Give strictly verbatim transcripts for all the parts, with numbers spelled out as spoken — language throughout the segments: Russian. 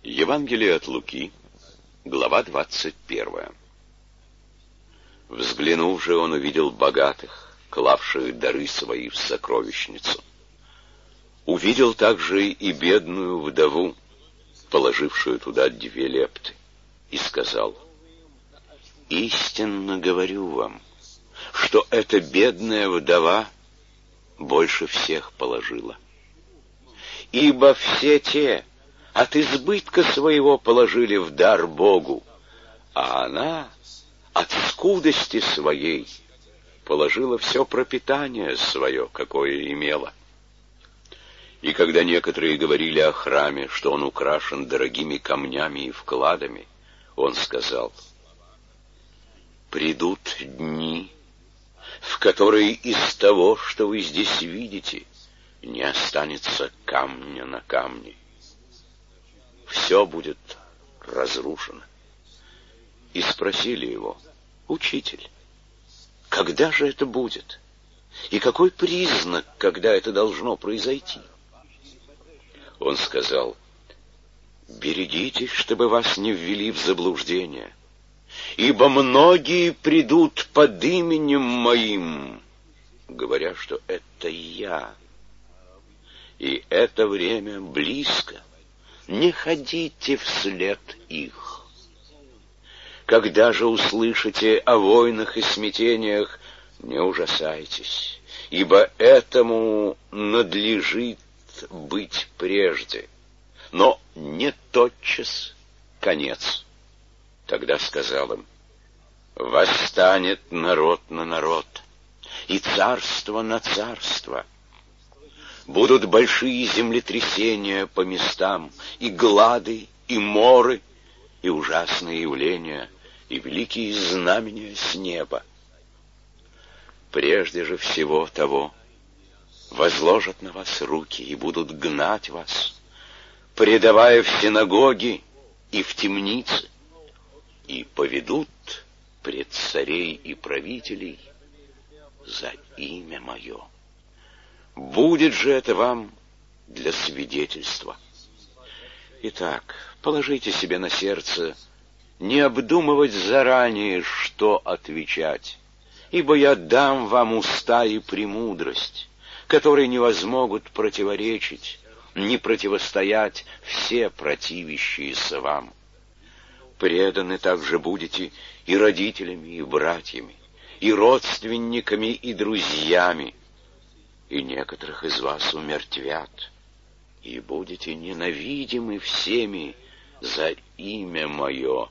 Евангелие от Луки, глава двадцать первая. Взглянув же, он увидел богатых, клавших дары свои в сокровищницу. Увидел также и бедную вдову, положившую туда две лепты, и сказал: «Истинно говорю вам, что эта бедная вдова больше всех положила. Ибо все те от избытка своего положили в дар Богу, а она от скудости своей положила все пропитание свое, какое имела». И когда некоторые говорили о храме, что он украшен дорогими камнями и вкладами, он сказал: «Придут дни, в которые из того, что вы здесь видите, не останется камня на камне. Все будет разрушено». И спросили его: «Учитель, когда же это будет? И какой признак, когда это должно произойти?» Он сказал: «Берегитесь, чтобы вас не ввели в заблуждение, ибо многие придут под именем моим, говоря, что это я. И это время близко. Не ходите вслед их. Когда же услышите о войнах и смятениях, не ужасайтесь, ибо этому надлежит быть прежде, но не тотчас конец». Тогда сказал им: «Восстанет народ на народ, и царство на царство. Будут большие землетрясения по местам, и глады, и моры, и ужасные явления, и великие знамения с неба. Прежде же всего того возложат на вас руки и будут гнать вас, предавая в синагоги и в темницы, и поведут пред царей и правителей за имя мое. Будет же это вам для свидетельства. Итак, положите себе на сердце не обдумывать заранее, что отвечать, ибо я дам вам уста и премудрость, которые не возмогут противоречить, не противостоять все противящиеся вам. Преданы также будете и родителями, и братьями, и родственниками, и друзьями, и некоторых из вас умертвят, и будете ненавидимы всеми за имя мое.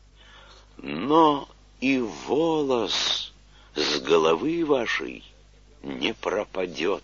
Но и волос с головы вашей не пропадет.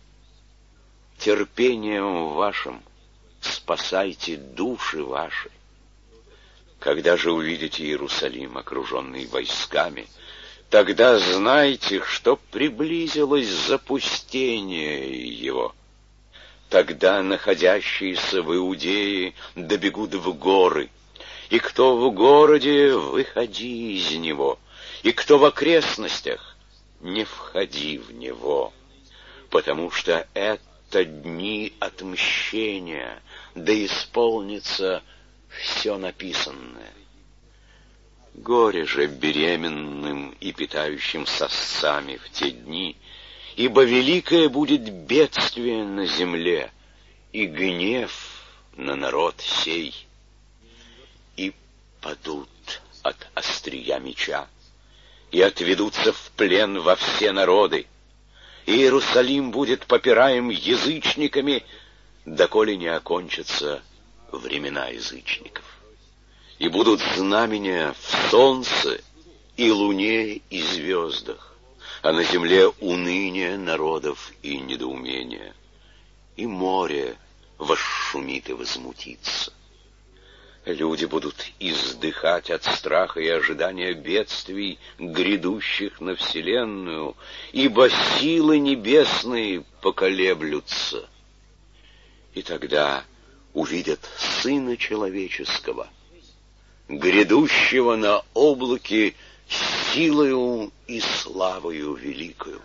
Терпением вашим спасайте души ваши. Когда же увидите Иерусалим, окруженный войсками, тогда знайте, что приблизилось запустение его. Тогда находящиеся в Иудее добегут в горы, и кто в городе, выходи из него, и кто в окрестностях, не входи в него, потому что это дни отмщения, да исполнится все написанное. Горе же беременным и питающим сосцами в те дни, ибо великое будет бедствие на земле и гнев на народ сей. И падут от острия меча, и отведутся в плен во все народы, и Иерусалим будет попираем язычниками, доколе не окончатся времена язычников. И будут знамения в солнце и луне и звездах, а на земле уныние народов и недоумение, и море восшумит и возмутится. Люди будут издыхать от страха и ожидания бедствий, грядущих на вселенную, ибо силы небесные поколеблются. И тогда увидят Сына Человеческого, грядущего на облаке силою и славою великою.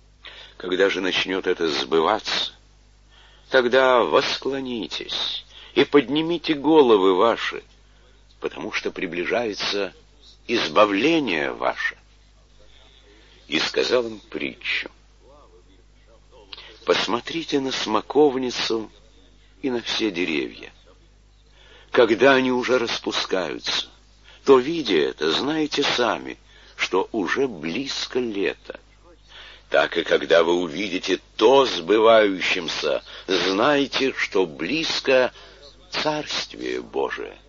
Когда же начнет это сбываться, тогда восклонитесь и поднимите головы ваши, потому что приближается избавление ваше». И сказал им притчу: «Посмотрите на смоковницу и на все деревья. Когда они уже распускаются, то, видя это, знаете сами, что уже близко лето. Так и когда вы увидите то сбывающимся, знайте, что близко Царствие Божие.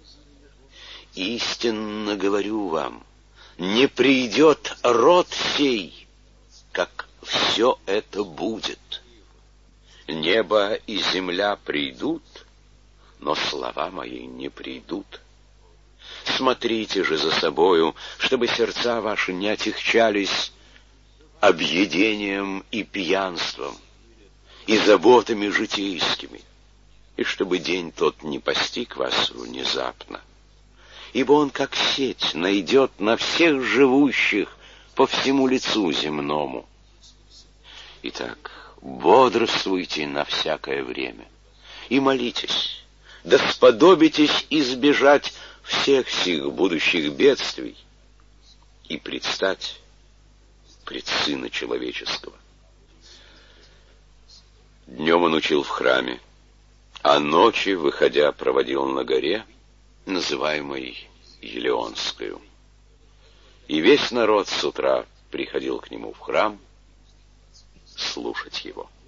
Истинно говорю вам, не придет род сей, как все это будет. Небо и земля придут, но слова мои не придут. Смотрите же за собою, чтобы сердца ваши не отягчались объедением и пьянством, и заботами житейскими, и чтобы день тот не постиг вас внезапно. Ибо он, как сеть, найдет на всех живущих по всему лицу земному. Итак, бодрствуйте на всякое время и молитесь, да сподобитесь избежать всех сих будущих бедствий и предстать пред Сына Человеческого». Днем он учил в храме, а ночи, выходя, проводил на горе, называемой Елеонскою. И весь народ с утра приходил к нему в храм слушать его.